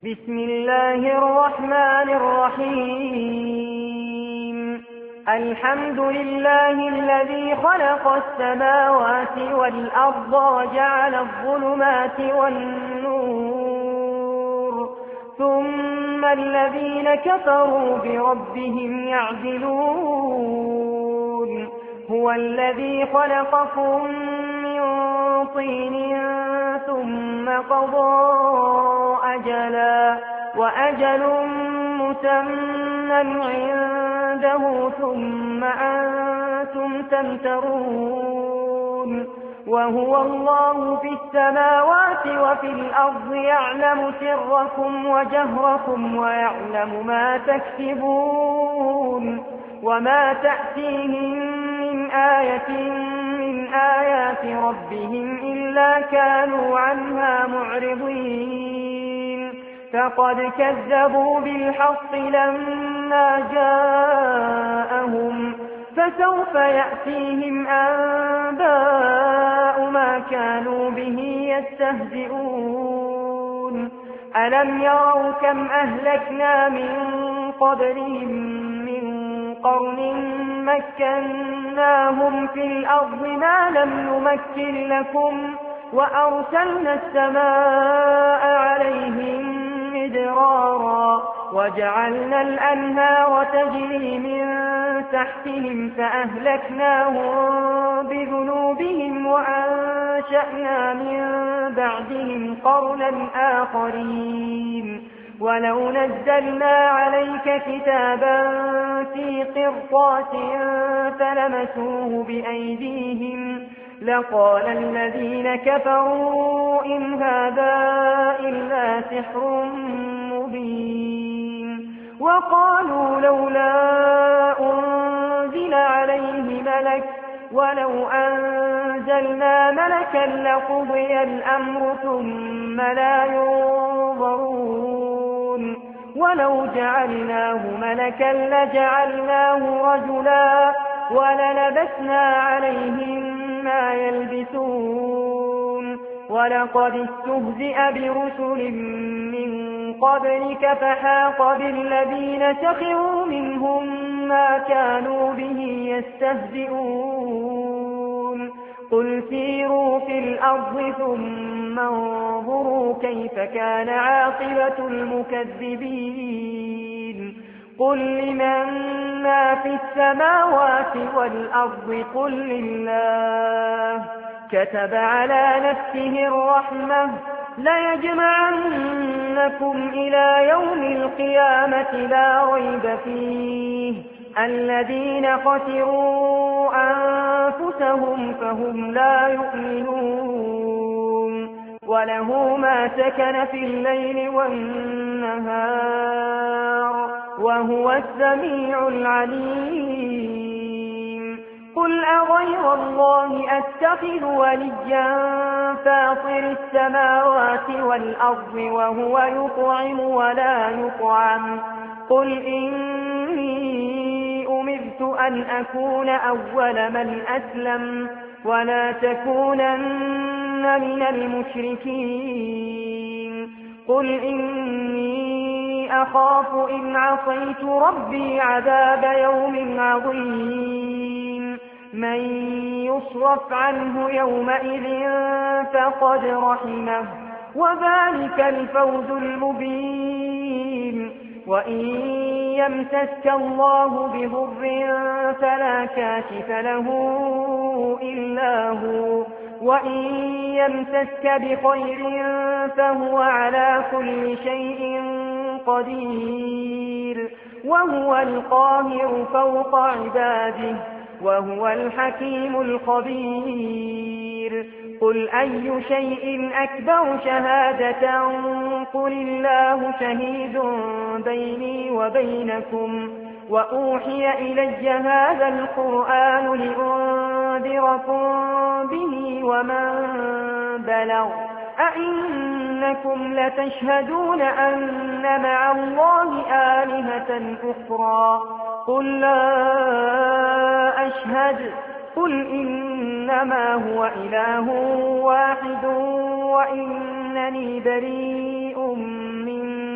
بسم الله الرحمن الرحيم. الحمد لله الذي خلق السماوات والأرض وجعل الظلمات والنور ثم الذين كفروا بربهم يعدلون. هو الذي خلقكم من طين ثم قضى أجلا وأجل مسمى عنده ثم أنتم تمترون. وهو الله في السماوات وفي الأرض يعلم سركم وجهركم ويعلم ما تكسبون. وما تأتيهم من آية من آيات ربهم إلا كانوا عنها معرضين. فقد كذبوا بالحق لما جاءهم فسوف يأتيهم أنباء ما كانوا به يستهزئون. ألم يروا كم أهلكنا من قبلهم من قرن مكناهم في الأرض ما لم نمكن لكم وأرسلنا السماء عليهم مدرارا وجعلنا الأنهار تجري من تحتهم فأهلكناهم بذنوبهم وأنشأنا من بعدهم قرنا آخرين. ولو نزلنا عليك كتابا في قرطاس فلمسوه بأيديهم لقال الذين كفروا إن هذا إلا سحر مبين. وقالوا لولا أنزل عليه ملك ولو أنزلنا ملكا لقضي الأمر ثم لا ينظرون. ولو جعلناه ملكا لجعلناه رجلا وللبسنا عليهم ما يلبسون. ولقد استهزئ برسل من قبلك فحاق بالذين سخروا منهم ما كانوا به يستهزئون. قل سيروا في الأرض ثم انظروا كيف كان عاقبة المكذبين. قل لمن ما في السماوات والأرض قل لله. كتب على نفسه الرحمة ليجمعنكم إلى يوم القيامة لا ريب فيه. الذين خسروا أنفسهم فهم لا يؤمنون. وله ما سكن في الليل والنهار وهو السميع العليم. قل أغير الله أتخذ وليا فاطر السماوات والأرض وهو يطعم ولا يطعم. قل إني أمرت أن أكون أول من أسلم ولا تكونن من المشركين. قل إني أخاف إن عصيت ربي عذاب يوم عظيم. من يصرف عنه يومئذ فقد رحمه وذلك الفوز المبين. وإن يمسسك الله بضر فلا كاشف له إلا هو وإن يمسسك بخير فهو على كل شيء قدير. وهو القاهر فوق عباده وهو الحكيم الخبير. قل أي شيء أكبر شهادة قل الله شهيد بيني وبينكم وأوحي إلي هذا القرآن لأنذركم به ومن بلغ. أئنكم لتشهدون أن مع الله آلهة أخرى قل لا أشهد. قل إنما هو إله واحد وإنني بريء مما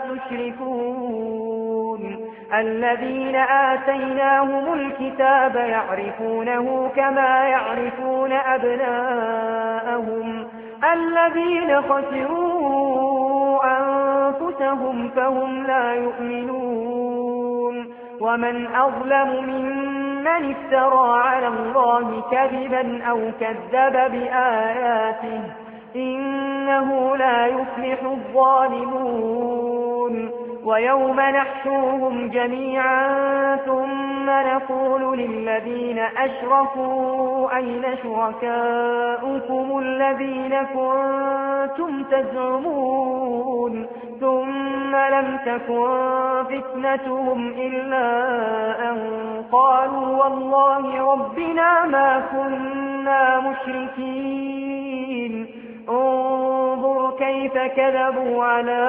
تشركون الذين آتيناهم الكتاب يعرفونه كما يعرفون أبناءهم الذين خسروا أنفسهم فهم لا يؤمنون ومن أظلم ممن افترى على الله كذبا أو كذب بآياته إنه لا يفلح الظالمون ويوم نحشرهم جميعا ثم نقول للذين أشركوا أين شركاؤكم الذين كنتم تزعمون ثم لم تكن فتنتهم إلا أن قالوا والله ربنا ما كنا مشركين انظر كيف كذبوا على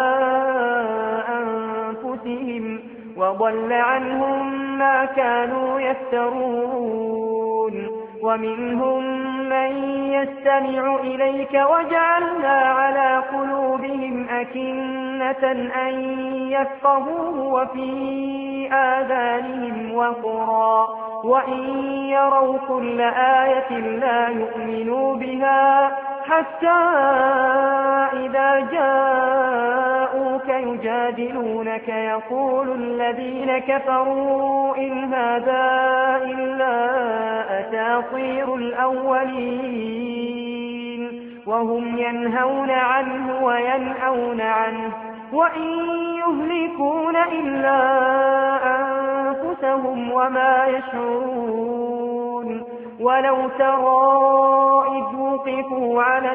أنفسهم وضل عنهم ما كانوا يفترون ومنهم من يستمع إليك وجعلنا على قلوبهم أكنة أن يفقهوه وفي آذانهم وقرا وإن يروا كل آية لا يؤمنوا بها حتى إذا جاءوك يجادلونك يقول الذين كفروا إن هذا إلا أساطير الأولين وهم ينهون عنه وينأون عنه وإن يهلكون إلا أنفسهم وما يشعرون ولو ترى إذ وقفوا على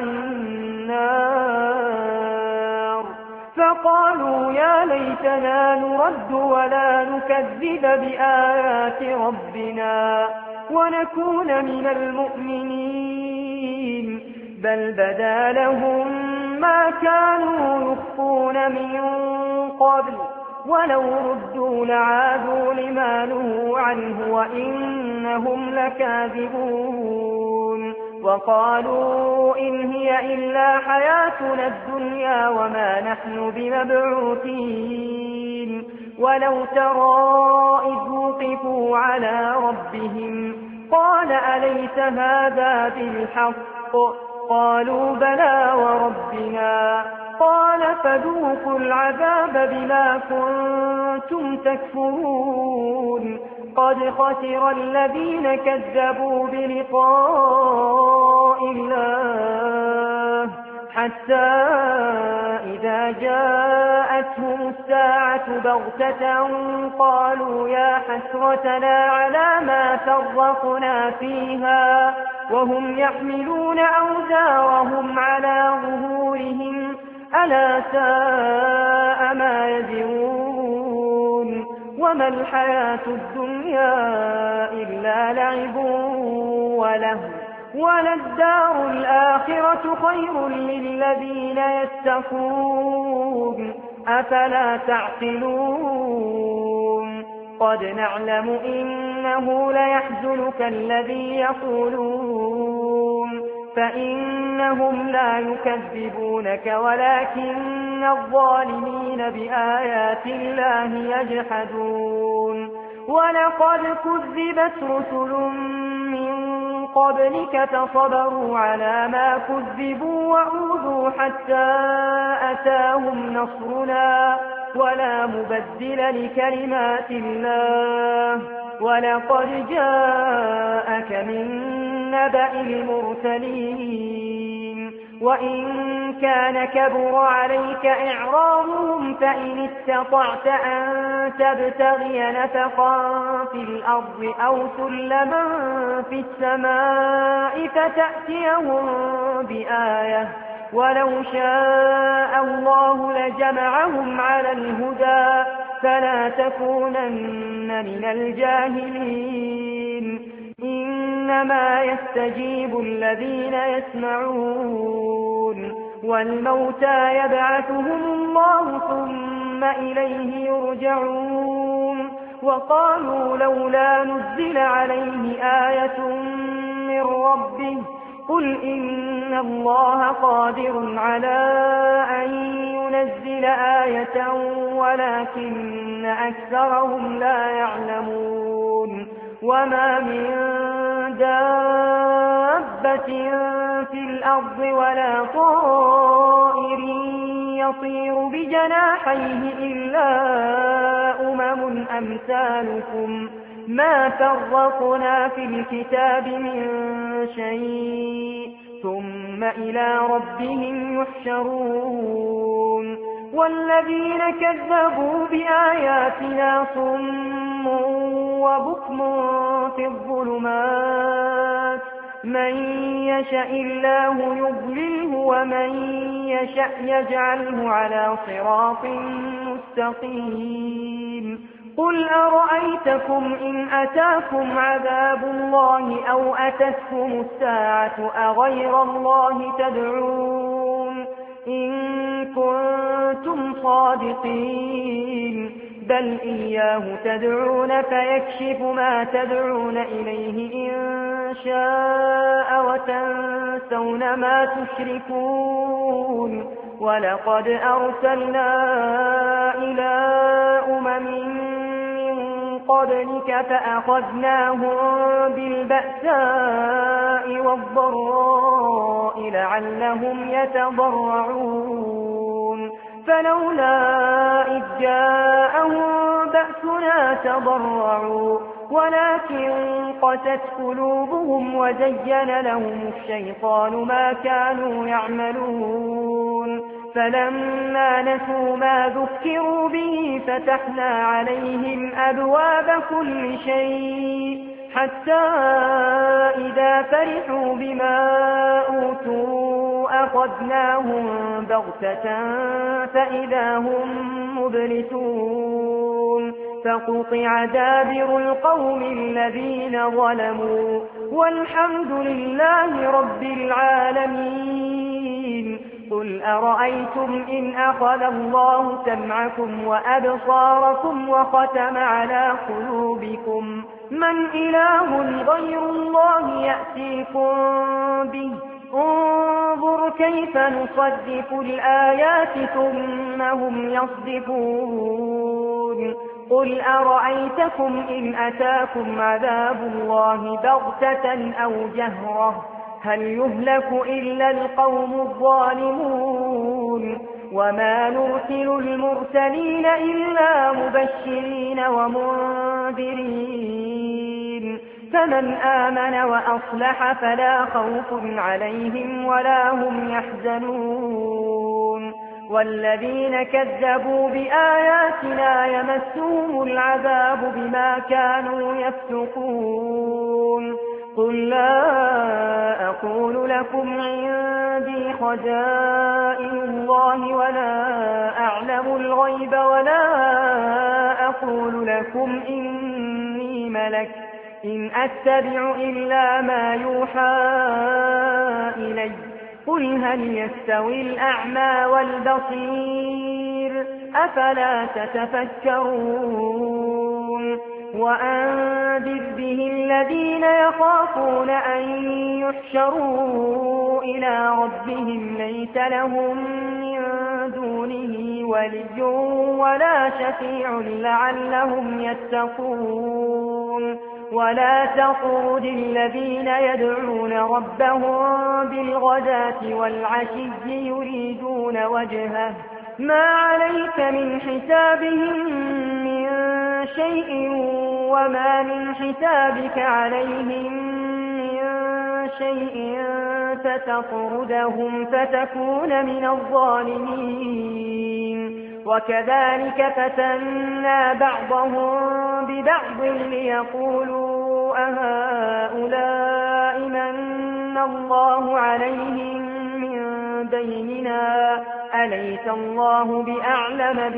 النار فقالوا يا ليتنا نرد ولا نكذب بآيات ربنا ونكون من المؤمنين بل بدا لهم ما كانوا يخفون من قبل ولو ردوا لعادوا لما نهوا عنه وإنهم لكاذبون وقالوا إن هي إلا حياتنا الدنيا وما نحن بمبعوثين ولو ترى إذ وقفوا على ربهم قال أليس هذا بالحق قالوا بلى وربنا قال فذوقوا العذاب بما كنتم تكفرون قد خسر الذين كذبوا بلقاء الله حتى إذا جاءتهم الساعة بغتة قالوا يا حسرتنا على ما فرطنا فيها وهم يحملون أوزارهم على ظهورهم ألا ساء ما يزرون وما الحياة الدنيا إلا لعب وله وللدار الآخرة خير للذين يتقون أفلا تعقلون قد نعلم إنه ليحزنك الذي يقولون فإنهم لا يكذبونك ولكن الظالمين بآيات الله يجحدون ولقد كذبت رسل من قبلك فصبروا على ما كذبوا وأوذوا حتى أتاهم نصرنا ولا مبدل لكلمات الله ولقد جاءك من نبأ المرسلين وإن كان كبر عليك إعراضهم فإن استطعت أن تبتغي نفقا في الأرض أو سلما في السماء فتأتيهم بآية ولو شاء الله لجمعهم على الهدى فلا تكونن من الجاهلين إنما يستجيب الذين يسمعون والموتى يبعثهم الله ثم إليه يرجعون وقالوا لولا نزل عليه آية من ربه قل إن الله قادر على أن لينزل آية ولكن أكثرهم لا يعلمون وما من دابة في الأرض ولا طائر يطير بجناحيه إلا أمثالكم ما فرقنا في الكتاب من شيء ثم إلى ربهم يحشرون والذين كذبوا بآياتنا صم وبكم في الظلمات من يشاء الله يضلله ومن يشاء يجعله على صراط مستقيم قل أرأيتكم إن أتاكم عذاب الله أو أتتكم الساعة أغير الله تدعون إن كنتم صادقين بل إياه تدعون فيكشف ما تدعون إليه إن شاء وتنسون ما تشركون ولقد أرسلنا إلى قبلك فأخذناهم بالبأساء والضراء لعلهم يتضرعون فلولا إذ جاءهم بأسنا تضرعوا ولكن قست قلوبهم وزين لهم الشيطان ما كانوا يعملون فلما نسوا ما ذكروا به فتحنا عليهم أبواب كل شيء حتى إذا فرحوا بما أوتوا أخذناهم بغتة فإذا هم مبلسون فقطع دابر القوم الذين ظلموا والحمد لله رب العالمين قل أرأيتم إن أخذ الله سمعكم وأبصاركم وختم على قلوبكم من إله غير الله يأتيكم به انظر كيف نصدق الآيات ثم هم يصدقون قل أرأيتكم إن أتاكم عذاب الله بغتة أو جهرة هل يهلك إلا القوم الظالمون وما نرسل المرسلين إلا مبشرين ومنذرين فمن آمن وأصلح فلا خوف عليهم ولا هم يحزنون والذين كذبوا بآياتنا يمسهم العذاب بما كانوا يفسقون قل لا أقول لكم عندي خزائن الله ولا أعلم الغيب ولا أقول لكم إني ملك إن أتبع إلا ما يوحى إلي قل هل يستوي الأعمى والبصير أفلا تتفكرون وأنذر به الذين يخافون أن يحشروا إلى ربهم ليس لهم من دونه ولي ولا شفيع لعلهم يتقون ولا تطرد الذين يدعون ربهم بالغداة والعشي يريدون وجهه ما عليك من حسابهم من شيء وما من حسابك عليهم من شيء فتطردهم فتكون من الظالمين وكذلك فتنا بعضهم ببعض ليقولوا أهؤلاء من الله عليهم من بيننا أليس الله بأعلم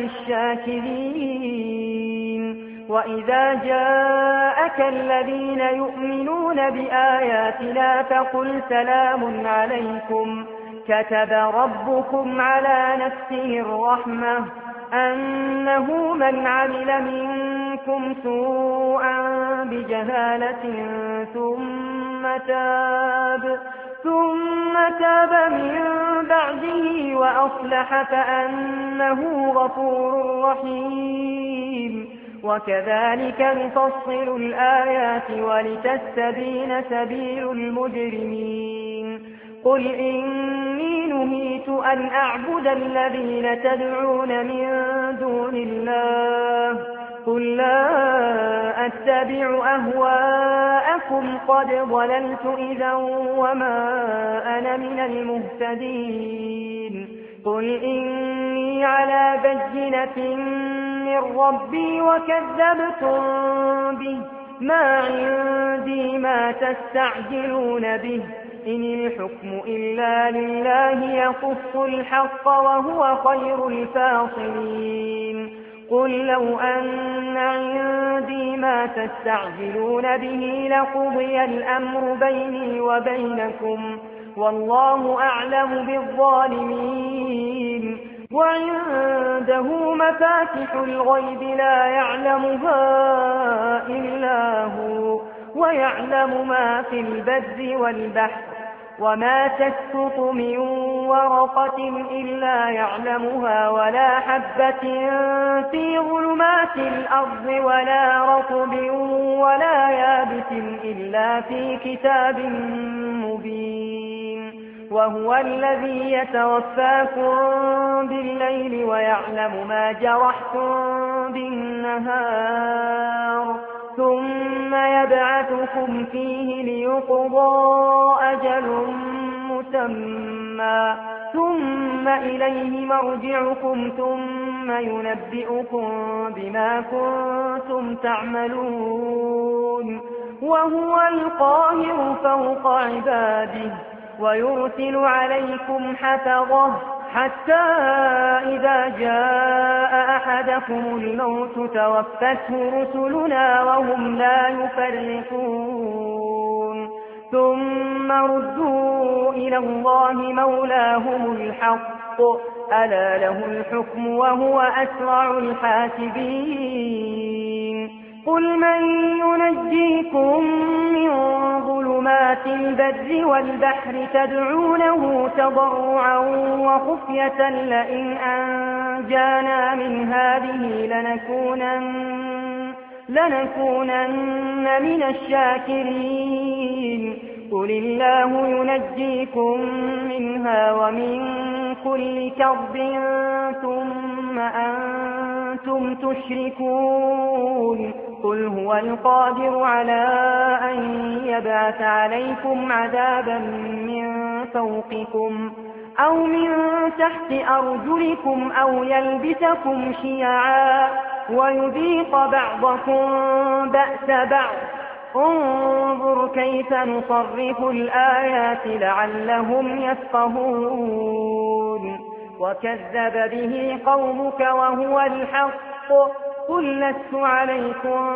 بالشاكرين وإذا جاءك الذين يؤمنون بآياتنا فقل سلام عليكم كتب ربكم على نفسه الرحمة أنه من عمل منكم سوءا بجهالة ثم تاب من بعده وأصلح فأنه غفور رحيم وكذلك نفصل الآيات ولتستبين سبيل المجرمين قل إني نهيت أن أعبد الذين تدعون من دون الله قل لا أتبع أهواءكم قد ضللت إذا وما أنا من المهتدين قل إني على بينة من ربي وكذبتم به ما عندي ما تستعجلون به إن الحكم إلا لله يقص الحق وهو خير الفاصلين قل لو أن عندي ما تستعجلون به لقضي الأمر بيني وبينكم والله أعلم بالظالمين وعنده مفاتح الغيب لا يعلمها إلا هو ويعلم ما في البر والبحر وما تسقط من ورقة إلا يعلمها ولا حبة في ظلمات الأرض ولا رطب ولا يابس إلا في كتاب مبين وهو الذي يتوفاكم بالليل ويعلم ما جرحتم بالنهار ثم يبعثكم فيه ليقضى أجل مسمى ثم إليه مرجعكم ثم ينبئكم بما كنتم تعملون وهو القاهر فوق عباده ويرسل عليكم حفظه حتى إذا جاء أحدكم الموت توفته رسلنا وهم لا يفرقون ثم ردوا إلى الله مولاهم الحق ألا له الحكم وهو أسرع الحاسبين قل من ينجيكم من ظلمات البر والبحر تدعونه تضرعا وخفية لئن أنجانا من هذه لنكونن من الشاكرين قل الله ينجيكم منها ومن كل كرب ثم أنتم تشركون قل هو القادر على أن يبعث عليكم عذابا من فوقكم أو من تحت أرجلكم أو يلبسكم شيعا ويذيق بعضكم بأس بعض انظر كيف نصرف الآيات لعلهم يفقهون وكذب به قومك وهو الحق قل لست عليكم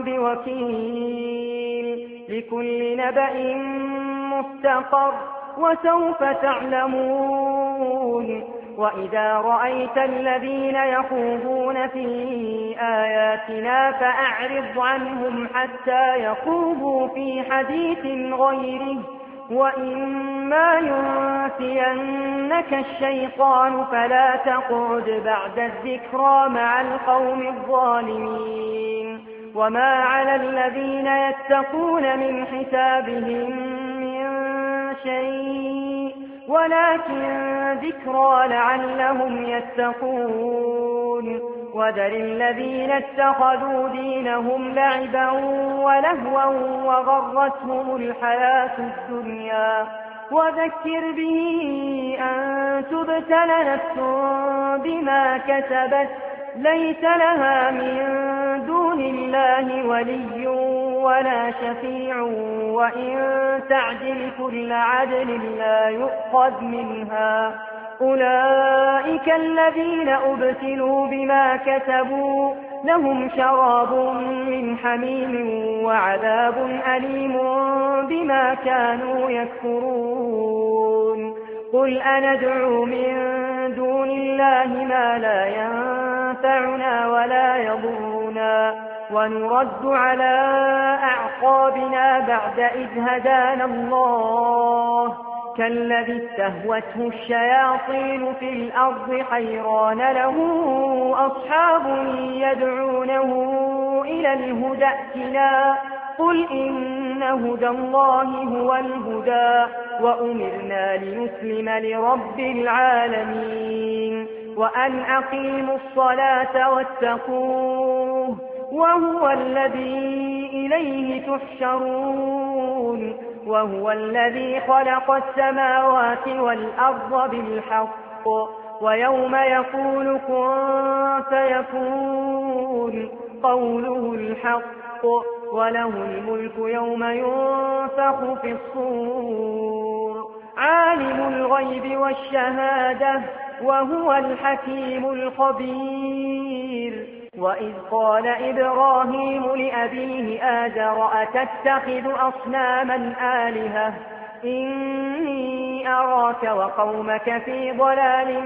بوكيل لكل نبأ مستقر وسوف تعلمون وإذا رأيت الذين يخوضون في آياتنا فأعرض عنهم حتى يخوضوا في حديث غيره وإما ينسينك الشيطان فلا تقعد بعد الذكرى مع القوم الظالمين وما على الذين يتقون من حسابهم من شيء ولكن ذكرى لعلهم يتقون وذر الذين اتخذوا دينهم لعبا ولهوا وغرتهم الحياة الدنيا وذكر به أن تبتل نفس بما كسبت ليس لها من دون الله ولي ولا شفيع وإن تعدل كل عدل لا يؤخذ منها أولئك الذين أبتلوا بما كسبوا لهم شراب من حميم وعذاب أليم بما كانوا يكفرون قل أندعو من دون الله ما لا ينفعنا ولا يضرنا ونرد على أعقابنا بعد إذ هدانا الله كالذي استهوته الشياطين في الأرض حيران له أصحاب يدعونه إلى الهدى ائتنا قل إن هدى الله هو الهدى وأمرنا لنسلم لرب العالمين وأن أقيموا الصلاة واتقوه وهو الذي إليه تحشرون وهو الذي خلق السماوات والأرض بالحق ويوم يقول كن فيكون قوله الحق وله الملك يوم ينفخ في الصور عالم الغيب والشهادة وهو الحكيم الخبير وإذ قال إبراهيم لأبيه آزر أتتخذ أصناما آلهة إني أراك وقومك في ضلال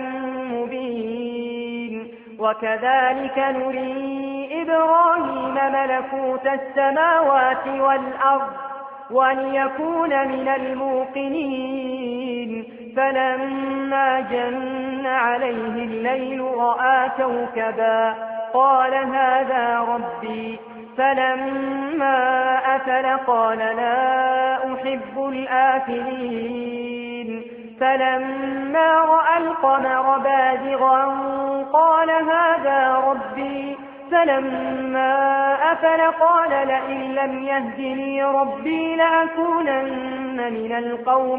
مبين وكذلك نري إبراهيم ملكوت السماوات والأرض وليكون من الموقنين فلما جن عليه الليل رأى كوكبا قال هذا ربي فلما أفل قال لا أحب الآفلين فلما رأى القمر بازغا قال هذا ربي فلما أفل قال لئن لم يهدني ربي لأكونن من القوم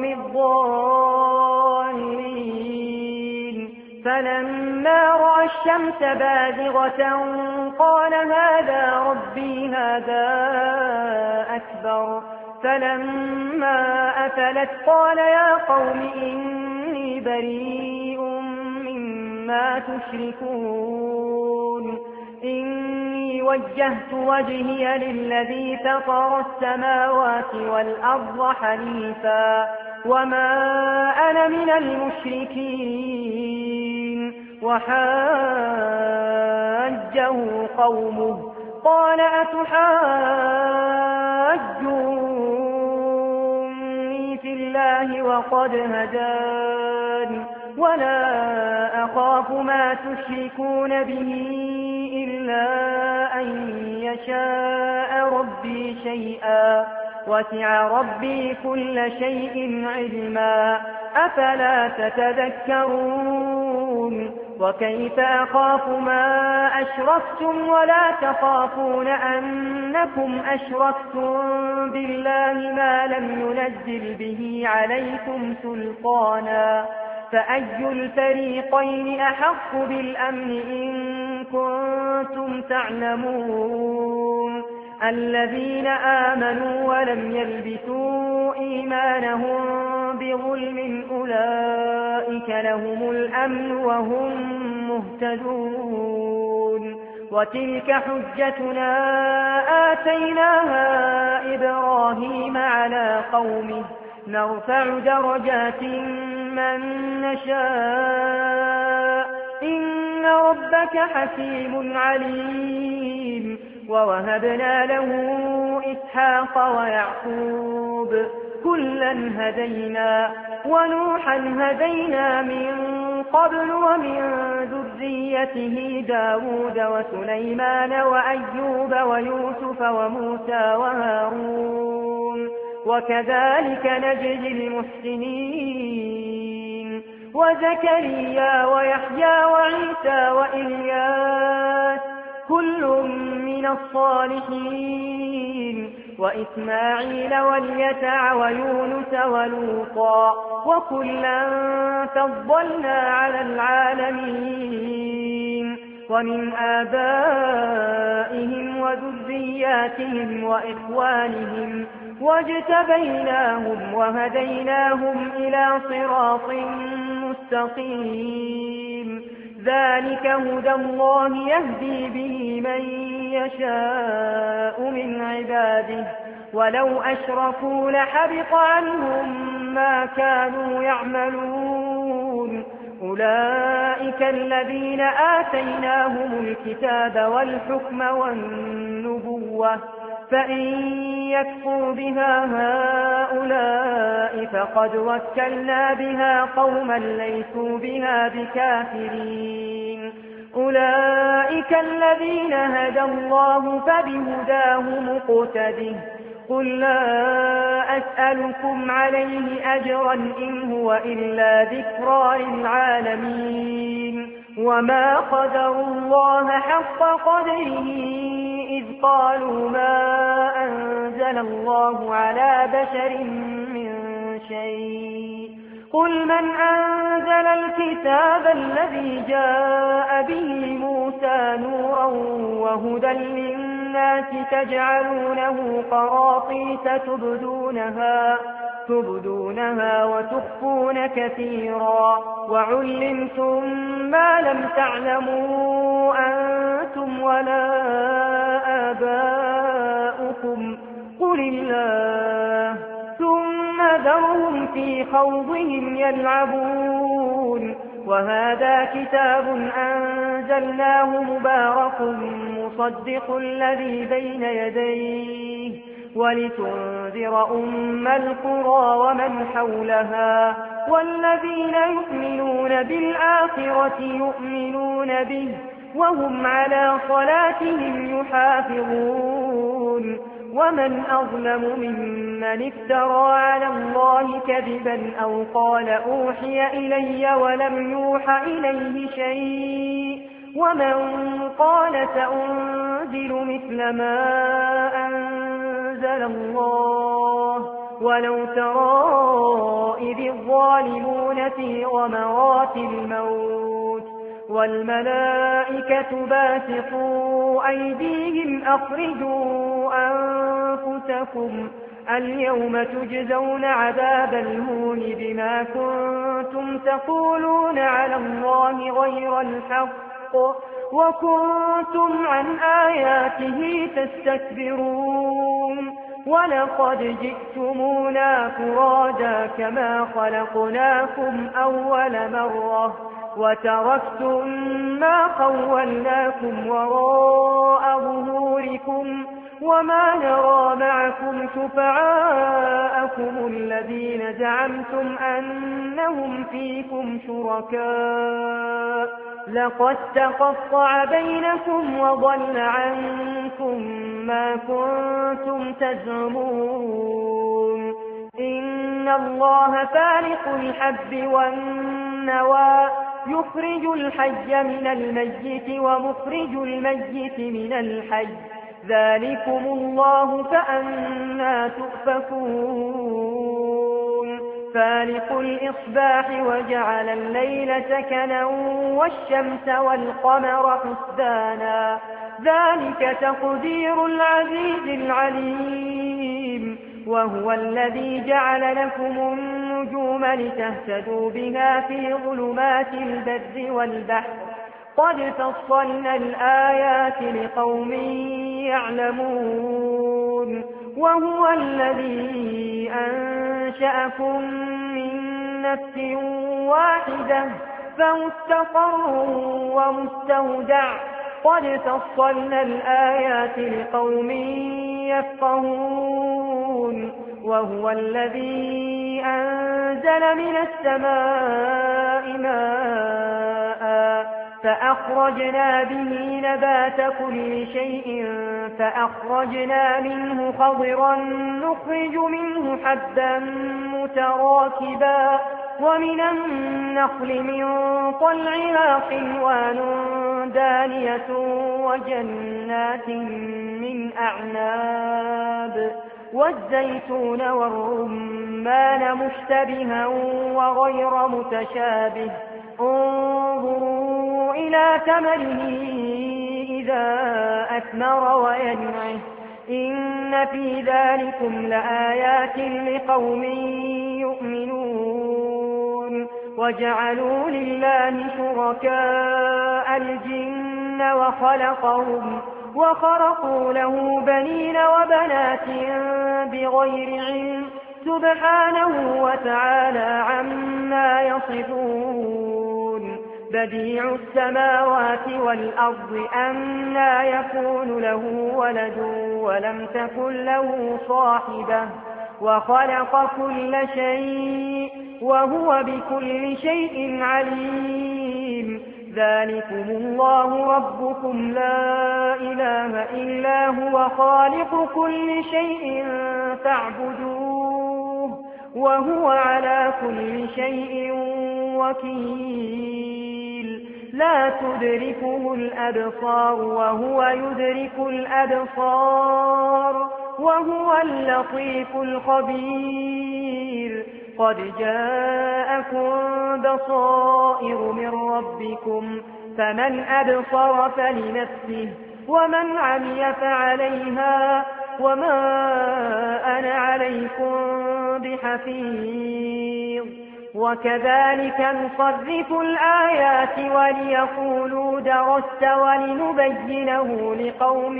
الضالين فلما رأى الشمس بازغة قال هذا ربي هذا أكبر فلما أفلت قال يا قوم إني بريء مما تشركون إني وجهت وجهي للذي فطر السماوات والأرض حنيفا وما أنا من المشركين وحاجه قومه قال أتحاجوني في الله وقد هدان ولا أخاف ما تشركون به إلا أن يشاء ربي شيئا وسع ربي كل شيء علما أفلا تتذكرون وكيف أخاف ما أشركتم ولا تخافون أنكم أشركتم بالله ما لم ينزل به عليكم سلطانا فأي الفريقين أحق بالأمن إن كنتم تعلمون الذين آمنوا ولم يلبسوا إيمانهم بظلم أولئك لهم الأمن وهم مهتدون وتلك حجتنا آتيناها إبراهيم على قومه نرفع درجات من نشاء إن ربك حكيم عليم ووهبنا له إسحاق ويعقوب كلا هدينا ونوحا هدينا من قبل ومن ذريته داود وسليمان وأيوب ويوسف وموسى وهارون وكذلك نجزي المحسنين وزكريا ويحيى وعيسى وإلياس كل من الصالحين وإسماعيل واليسع ويونس ولوطا وكلا فضلنا على العالمين ومن آبائهم وذرياتهم وإخوانهم واجتبيناهم وهديناهم إلى صراط مستقيم ذلك هدى الله يهدي به من يشاء من عباده ولو أشركوا لحبط عنهم ما كانوا يعملون أولئك الذين آتيناهم الكتاب والحكم والنبوة فإن يكفر بها هؤلاء فقد وكلنا بها قوما ليسوا بها بكافرين. أولئك الذين هدى الله فبهداه مقتده. قل لا أسألكم عليه أجرا إن هو إلا ذكرى للعالمين. وما قدروا الله حق قدره إذ قالوا ما أنزل الله على بشر من شيء. قل من أنزل الكتاب الذي جاء به موسى نورا وهدى للناس تجعلونه قراطيس تبدونها وتخفون كثيرا وعلمتم ما لم تعلموا أنتم ولا آباؤكم قل الله ثم ذرهم في خوضهم يلعبون. وهذا كتاب أنزلناه مبارك مصدق الذي بين يديه ولتنذر أم القرى ومن حولها والذين يؤمنون بالآخرة يؤمنون به وهم على صلاتهم يحافظون. ومن أظلم ممن افترى على الله كذبا أو قال أوحي إلي ولم يوح إليه شيء ومن قال سأنزل مثل ما أنزل الله. ولو ترى إذ الظالمون في غمرات الموت والملائكة باسطوا أيديهم أخرجوا أنفسكم اليوم تجزون عذاب الهون بما كنتم تقولون على الله غير الحق وكنتم عن آياته تستكبرون. ولقد جئتمونا فرادا كما خلقناكم أول مرة وتركتم ما خولناكم وراء ظهوركم وما نرى معكم شفعاءكم الذين زعمتم أنهم فيكم شركاء لقد تقطع بينكم وضل عنكم ما كنتم تزعمون. إن الله فالق الحب والنوى يخرج الحي من الميت ومخرج الميت من الحي ذلكم الله فأنى تؤفكون. فالق الإصباح وجعل الليل سكنا والشمس والقمر حسبانا ذلك تقدير العزيز العليم. وهو الذي جعل لكم النجوم لتهتدوا بها في ظلمات البر والبحر قد فصلنا الآيات لقوم يعلمون. وهو الذي أنشأكم من نفس واحدة فمستقر ومستودع قد فصلنا الآيات لقوم يفقهون. وهو الذي أنزل من السماء ماء فأخرجنا به نبات كل شيء فأخرجنا منه خضرا نخرج منه حبا متراكبا ومن النخل من طلعها قنوان دانية وجنات من أعناب والزيتون والرمان مشتبها وغير متشابه انظروا إلى ثمره إذا أثمر وينعه إن في ذلكم لآيات لقوم يؤمنون. وجعلوا لله شركاء الجن وخلقهم وخرقوا له بنين وبنات بغير علم سبحانه وتعالى عما يصفون. بديع السماوات والأرض أنى يكون له ولد ولم تكن له صاحبة وخلق كل شيء وهو بكل شيء عليم ذلكم الله ربكم لا إله إلا هو خالق كل شيء فاعبدوه وهو على كل شيء وكيل لا تدركه الأبصار وهو يدرك الأبصار وهو اللطيف الخبير قد جاءكم بصائر من ربكم فمن أبصر فلنفسه ومن عمي فعليها وما أنا عليكم بحفيظ وكذلك نصرف الآيات وليقولوا درست ولنبينه لقوم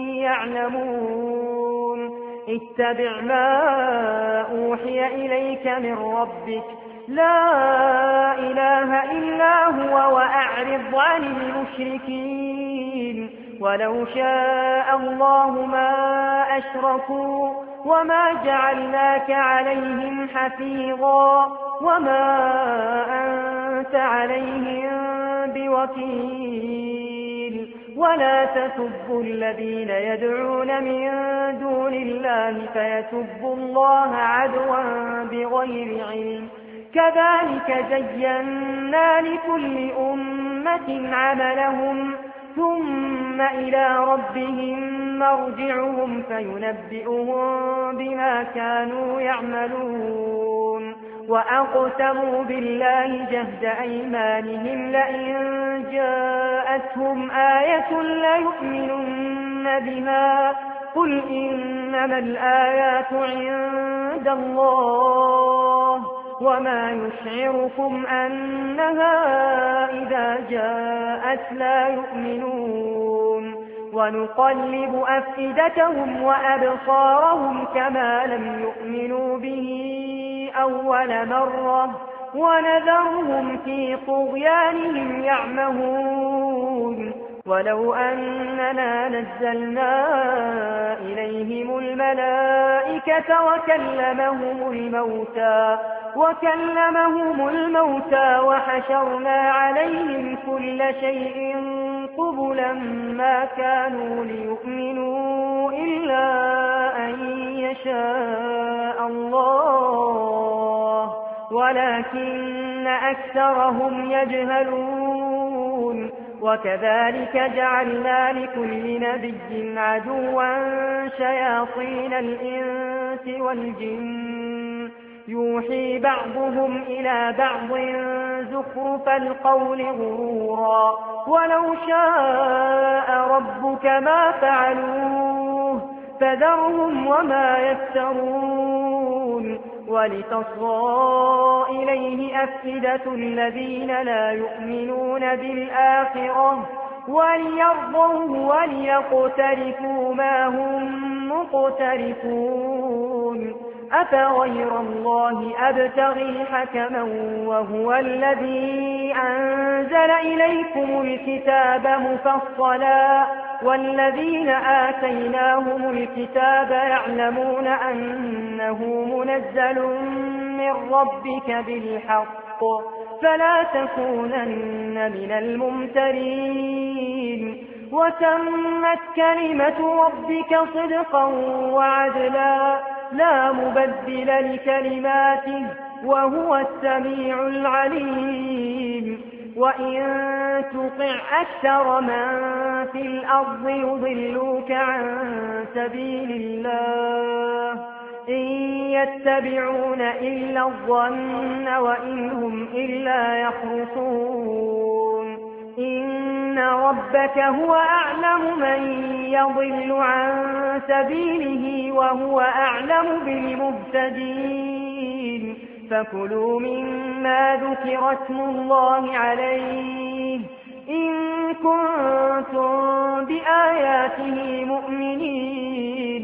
يعلمون اتبع ما أوحي إليك من ربك لا إله إلا هو وأعرض عن المشركين ولو شاء الله ما أشركوا وما جعلناك عليهم حفيظا وما أنت عليهم بوكيل ولا تسبوا الذين يدعون من دون الله فيسبوا الله عدوا بغير علم كذلك زينا لكل أمة عملهم ثم إلى ربهم مرجعهم فينبئهم بما كانوا يعملون وأقسموا بالله جهد أيمانهم لئن جاءتهم آية ليؤمنن بها قل إنما الآيات عند الله وما يشعركم أنها إذا جاءت لا يؤمنون ونقلب أفئدتهم وأبصارهم كما لم يؤمنوا به أول مرة ونذرهم في طغيانهم يعمهون ولو أننا نزلنا إليهم الملائكة وكلمهم الموتى وحشرنا عليهم كل شيء قبلا ما كانوا ليؤمنوا إلا أن يشاء الله ولكن أكثرهم يجهلون وكذلك جعلنا لكل نبي عدوا شياطين الإنس والجن يوحي بعضهم إلى بعض زخرف القول غرورا ولو شاء ربك ما فعلوه فذرهم وما يفترون ولتصغى إليه أفئدة الذين لا يؤمنون بالآخرة وليرضوه وليقترفوا ما هم مقترفون أفغير الله أبتغي حكما وهو الذي أنزل إليكم الكتاب مفصلا والذين آتيناهم الكتاب يعلمون أنه منزل من ربك بالحق فلا تكونن من الممترين وتمت كلمة ربك صدقا وعدلا لا مبدل لكلماته وهو السميع العليم وإن تطع أكثر من في الأرض يضلوك عن سبيل الله إن يتبعون إلا الظن وإن هم إلا يخرصون إن ربك هو أعلم من يضل عن سبيله وهو أعلم بالمهتدين فكلوا مما ذكر اسم الله عليه إن كنتم بآياته مؤمنين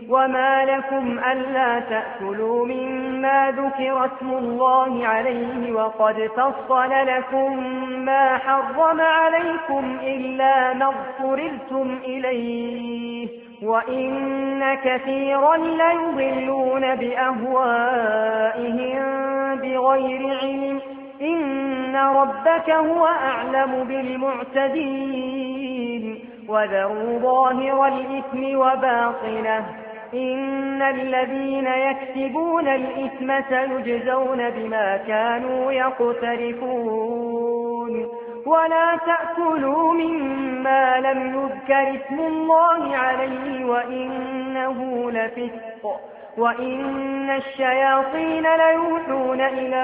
وما لكم ألا تأكلوا مما ذكر اسم الله عليه وقد فصل لكم ما حرم عليكم إلا ما اضطررتم إليه وإن كثيرا ليضلون بأهوائهم بغير علم إن ربك هو أعلم بالمعتدين وذروا ظاهر الإثم وباطنه إن الذين يكسبون الإثم سيجزون بما كانوا يقترفون ولا تأكلوا مما لم يذكر اسم الله عليه وإنه لفسق وإن الشياطين ليوحون إلى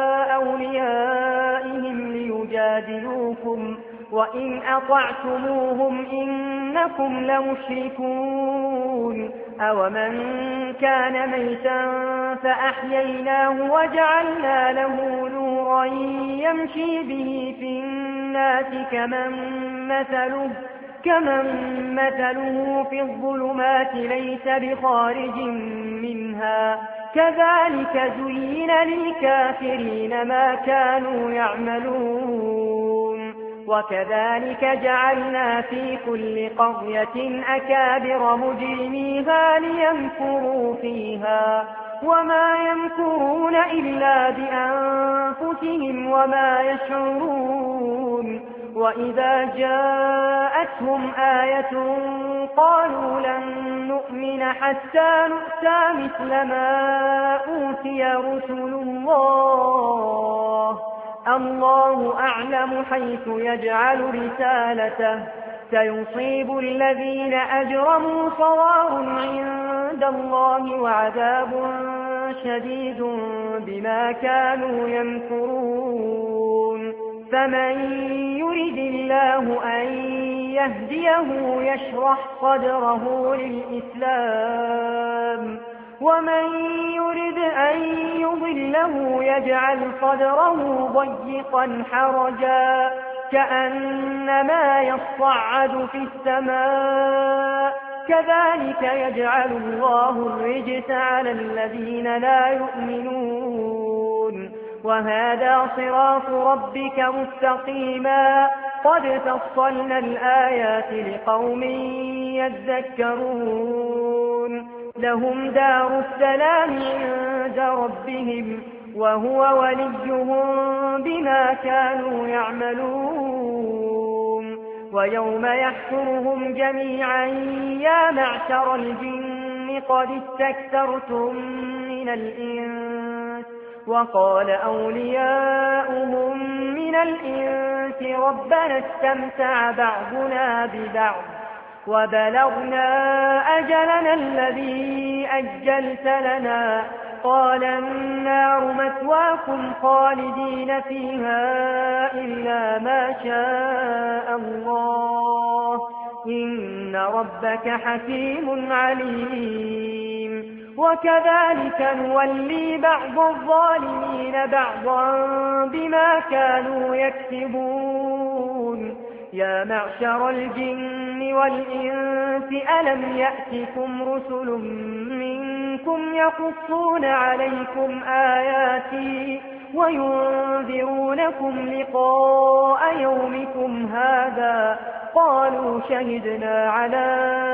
أوليائهم ليجادلوكم وإن أطعتموهم إنكم لمشركون أومن كان ميتا فأحييناه وجعلنا له نورا يمشي به في الناس كمن مثله في الظلمات ليس بخارج منها كذلك زين للكافرين ما كانوا يعملون وكذلك جعلنا في كل قرية أكابر مجرميها ليمكروا فيها وما يمكرون إلا بأنفسهم وما يشعرون وإذا جاءتهم آية قالوا لن نؤمن حتى نؤتى مثل ما أوتي رسل الله أعلم حيث يجعل رسالته سيصيب الذين أجرموا صغار عند الله وعذاب شديد بما كانوا يمكرون فمن يرد الله أن يهديه يشرح صدره للإسلام ومن يرد أن يضله يجعل صدره ضيقا حرجا كأنما يصعد في السماء كذلك يجعل الله الرجس على الذين لا يؤمنون وهذا صراط ربك مستقيما قد فصلنا الآيات لقوم يذكرون لهم دار السلام عند ربهم وهو وليهم بما كانوا يعملون ويوم يحشرهم جميعا يا معشر الجن قد استكثرتم من الإنس وقال أولياؤهم من الإنس ربنا استمتع بعضنا ببعض وبلغنا أجلنا الذي أجلت لنا قال النار مثواكم خالدين فيها إلا ما شاء الله إن ربك حكيم عليم وكذلك نولي بعض الظالمين بعضا بما كانوا يكسبون يا معشر الجن والإنس ألم يأتكم رسل منكم يقصون عليكم آياتي وينذرونكم لقاء يومكم هذا قالوا شهدنا على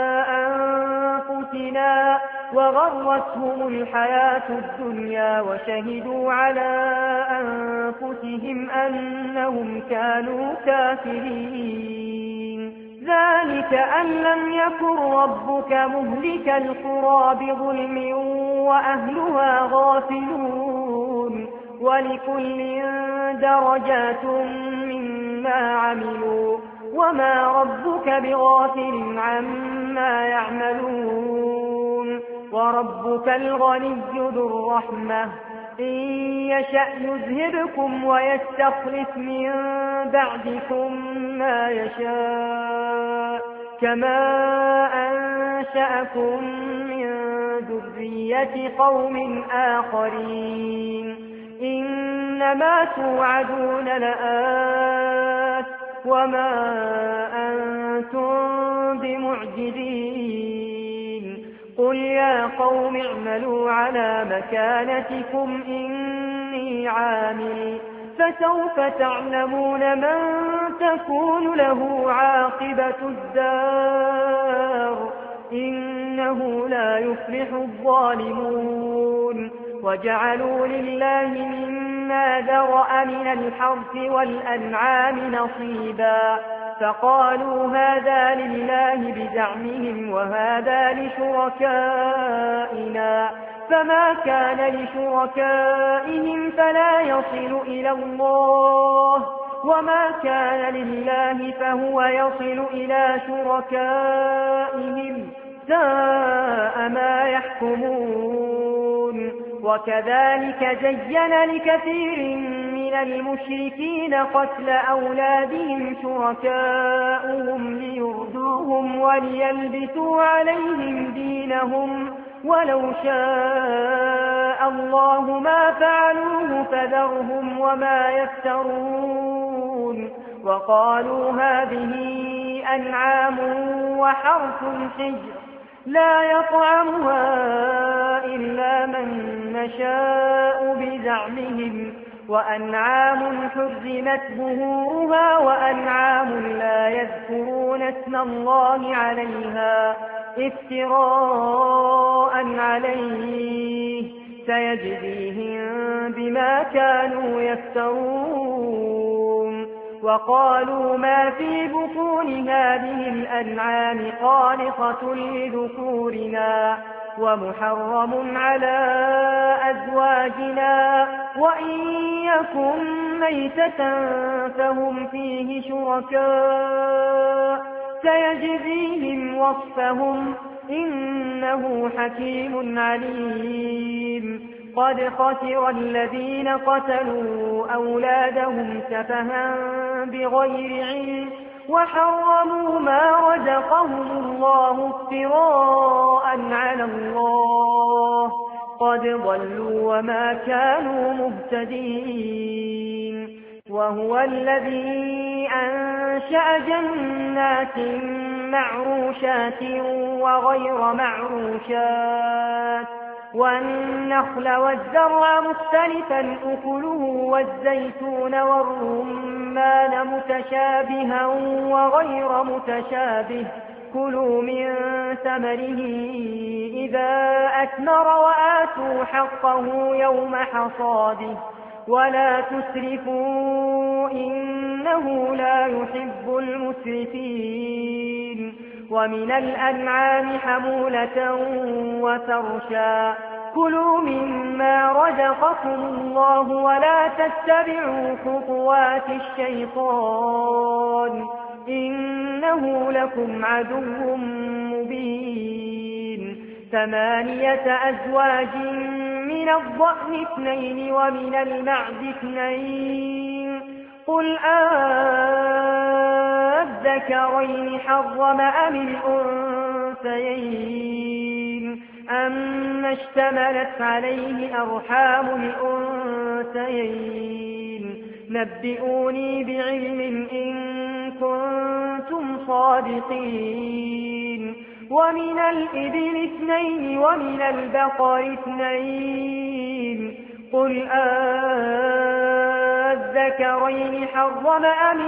أنفسنا وغرتهم الحياة الدنيا وشهدوا على أنفسهم أنهم كانوا كافرين ذلك أن لم يكن ربك مهلك القرى بظلم وأهلها غافلون ولكل درجات مما عملوا وما ربك بغافل عما يعملون وربك الغني ذو الرحمة إن يشأ يذهبكم ويستخلف من بعدكم ما يشاء كما أنشأكم من ذرية قوم آخرين إنما توعدون لآت وما أنتم بمعجزين قل يا قوم اعملوا على مكانتكم إني عامل فسوف تعلمون من تكون له عاقبة الدار إنه لا يفلح الظالمون وجعلوا لله مما ذرأ من الحرث والأنعام نصيبا فقالوا هذا لله بزعمهم وهذا لشركائنا فما كان لشركائهم فلا يصل إلى الله وما كان لله فهو يصل إلى شركائهم ساء ما يحكمون وكذلك زين لكثير من المشركين قتل أولادهم شركاؤهم ليردوهم وليلبسوا عليهم دينهم ولو شاء الله ما فعلوه فذرهم وما يفترون وقالوا هذه أنعام وحرث حجر لا يطعمها إلا من نشاء بزعمهم وأنعام حرمت ظهورها وأنعام لا يذكرون اسم الله عليها افتراء عليه سيجزيهم بما كانوا يفترون وقالوا ما في بطون هذه الأنعام خالصة لذكورنا ومحرم على أزواجنا وإن يكن ميتة فهم فيه شركاء سيجزيهم وصفهم إنه حكيم عليم قد خسر الذين قتلوا أولادهم سفها بغير علم وحرموا ما رزقهم الله افتراء على الله قد ضلوا وما كانوا مهتدين وهو الذي أنشأ جنات معروشات وغير معروشات والنخل والزرع مختلفا أكله والزيتون والرمان متشابها وغير متشابه كلوا من ثمره إذا أثمر وآتوا حقه يوم حصاده ولا تسرفوا إنه لا يحب المسرفين ومن الأنعام حمولة وفرشا كلوا مما رزقكم الله ولا تتبعوا خطوات الشيطان إنه لكم عدو مبين 8 أزواج من الضأن 2 ومن المعز 2 قل الذكرين حرم أم الأنثيين أما اشتملت عليه أرحام الأنثيين نبئوني بعلم إن كنتم صادقين ومن الإبل 2 ومن البقر 2 قل الذكرين حرم أم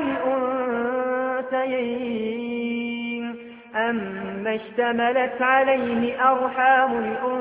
الأنثيين أما اشتملت عليه أرحام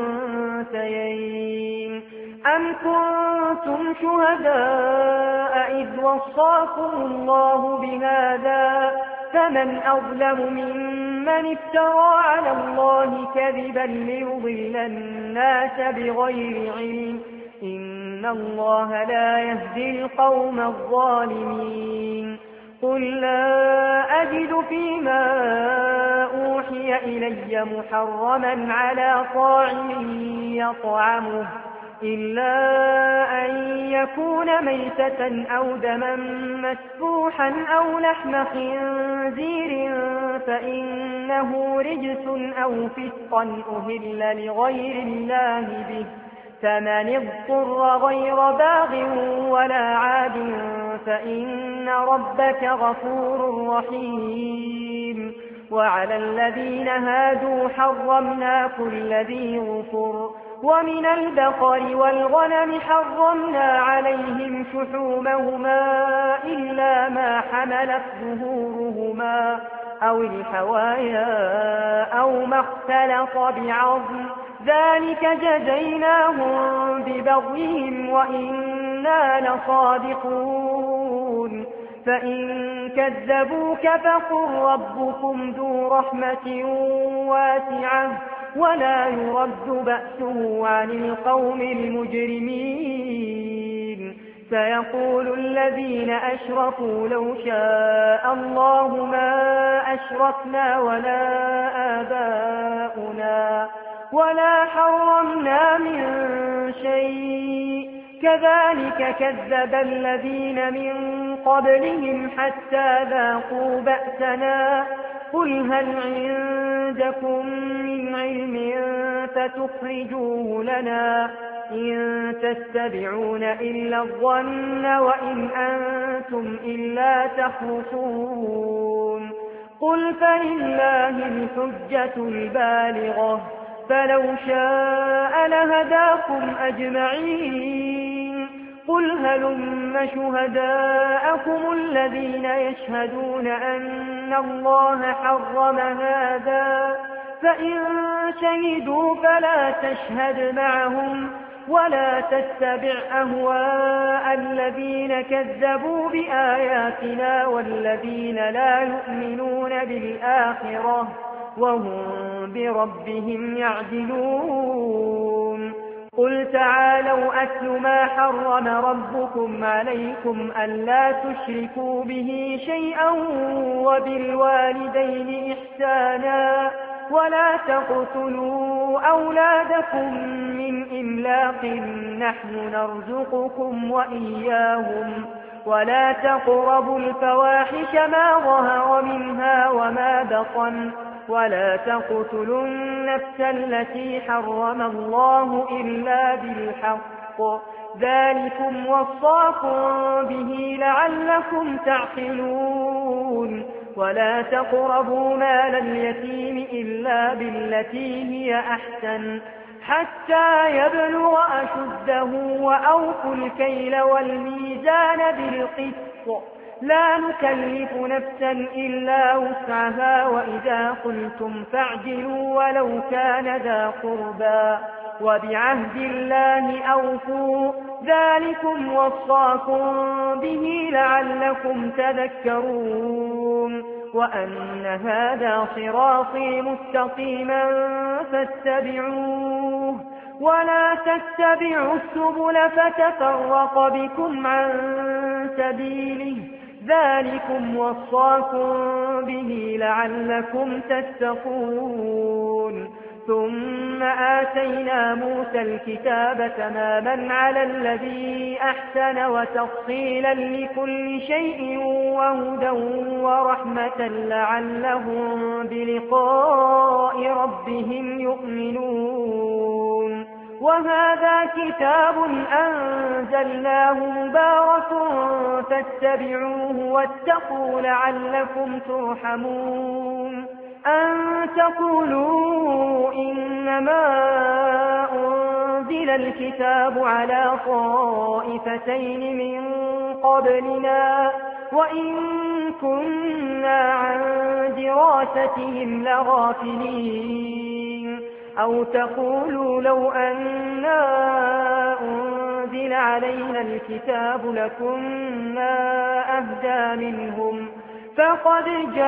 الأنثيين أم كنتم شهداء إذ وصاكم الله بهذا فمن أظلم ممن افترى على الله كذبا ليضل الناس بغير علم إن الله لا يهدي القوم الظالمين قل لا أجد فيما أوحي إلي محرما على طاعم يطعمه إلا أن يكون ميتة أو دما مسفوحا أو لحم خنزير فإنه رجس أو فسقا أهل لغير الله به فمن اضطر غير باغ ولا عاد فإن ربك غفور رحيم وعلى الذين هادوا حرمنا كل ذي ظفر ومن البقر والغنم حرمنا عليهم شحومهما إلا ما حملت ظهورهما أو الحوايا أو ما اختلط بعظم ذلك جزيناهم ببغيهم وإنا لصادقون فإن كذبوك فقل ربكم ذو رحمة واسعة ولا يرد بأسه عن القوم المجرمين سيقول الذين أشركوا لو شاء الله ما أشركنا ولا آباؤنا ولا حرمنا من شيء كذلك كذب الذين من قبلهم حتى ذاقوا بأسنا قل هل عندكم من علم فتخرجوه لنا إن تتبعون إلا الظن وإن أنتم إلا تخرصون قل فلله الحجة البالغة فلو شاء لهداكم أجمعين قل هلم شهداءكم الذين يشهدون أن الله حرم هذا فإن شهدوا فلا تشهد معهم ولا تتبع أهواء الذين كذبوا بآياتنا والذين لا يؤمنون بالآخرة وهم بربهم يعدلون قل تعالوا أتل ما حرم ربكم عليكم ألا تشركوا به شيئا وبالوالدين إحسانا ولا تقتلوا أولادكم من إملاق نحن نرزقكم وإياهم ولا تقربوا الفواحش ما ظهر منها وما بطن ولا تقتلوا النفس التي حرم الله إلا بالحق ذلكم وصاكم به لعلكم تعقلون ولا تقربوا مال اليتيم إلا بالتي هي أحسن حتى يبلغ أشده وأوفوا الكيل والميزان بالقسط لا نكلف نفسا إلا وسعها وإذا قلتم فاعدلوا ولو كان ذا قربى وبعهد الله أوفوا ذلكم وصاكم به لعلكم تذكرون وأن هذا صراطي مستقيما فاتبعوه ولا تتبعوا السبل فتفرق بكم عن سبيله ذلكم وصاكم به لعلكم تتقون ثم آتينا موسى الكتاب تماما على الذي أحسن وتفصيلا لكل شيء وهدى ورحمة لعلهم بلقاء ربهم يؤمنون وهذا كتاب أنزلناه مبارك فاتبعوه واتقوا لعلكم ترحمون أن تقولوا إنما أنزل الكتاب على طائفتين من قبلنا وإن كنا عن دراستهم لغافلين أو تقولوا لو أنا أنزل علينا الكتاب لكنا أهدى منهم فقد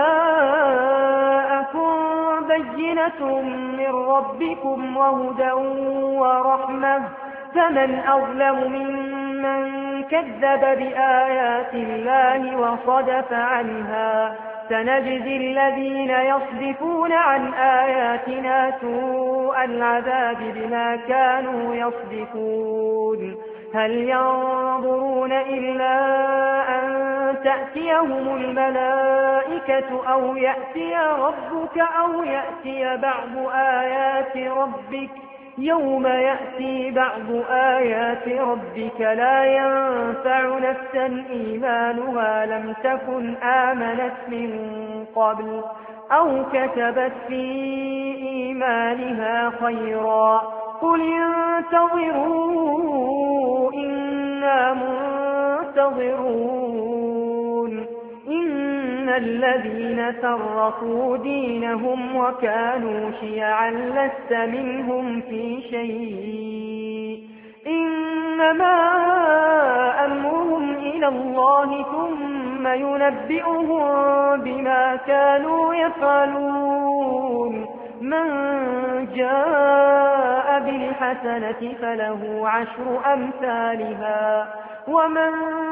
جاءكم بينة من ربكم وهدى ورحمة فمن أظلم ممن كذب بآيات الله وصدف عنها سنجزي الذين يصدفون عن آياتنا سوء العذاب بما كانوا يصدفون هل ينظرون إلا أن تأتيهم الملائكة أو يأتي ربك أو يأتي بعض آيات ربك يوم يأتي بعض آيات ربك لا ينفع نفسا إيمانها لم تكن آمنت من قبل أو كتبت في إيمانها خيرا قل انتظروا إنا منتظرون إن الذين فرقوا دينهم وكانوا شيعا لست منهم في شيء إنما أمرهم إلى الله ثم ينبئهم بما كانوا يفعلون من جاء بالحسنة فله 10 أمثالها ومن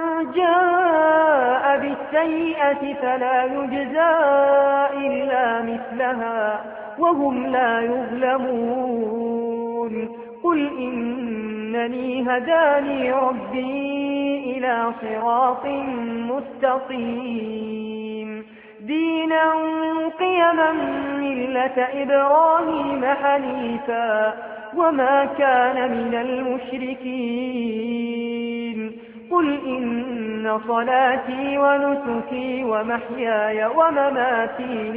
جاء بالسيئة فلا يجزى إلا مثلها وهم لا يظلمون قل إنني هداني ربي إلى صراط مستقيم دينا قيما ملة إبراهيم حنيفا وما كان من المشركين قل إن صلاتي ونسكي ومحياي ومماتي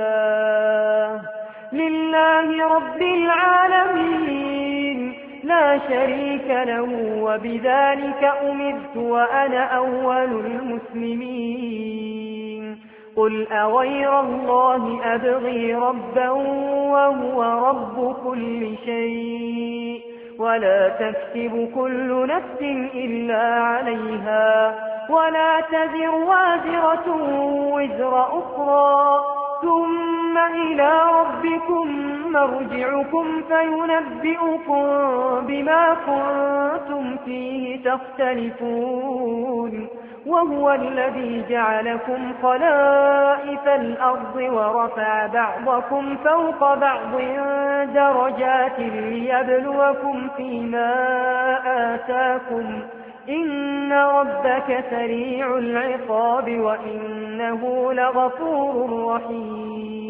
لله رب العالمين لا شريك له وبذلك أمرت وأنا أول المسلمين قل أغير الله أبغي ربا وهو رب كل شيء ولا تكسب كل نفس إلا عليها ولا تزر وازرة وزر أخرى ثم إلى ربكم مرجعكم فينبئكم بما كنتم فيه تختلفون وهو الذي جعلكم خلائف الأرض ورفع بعضكم فوق بعض درجات ليبلوكم فيما آتاكم إن ربك سريع العقاب وإنه لغفور رحيم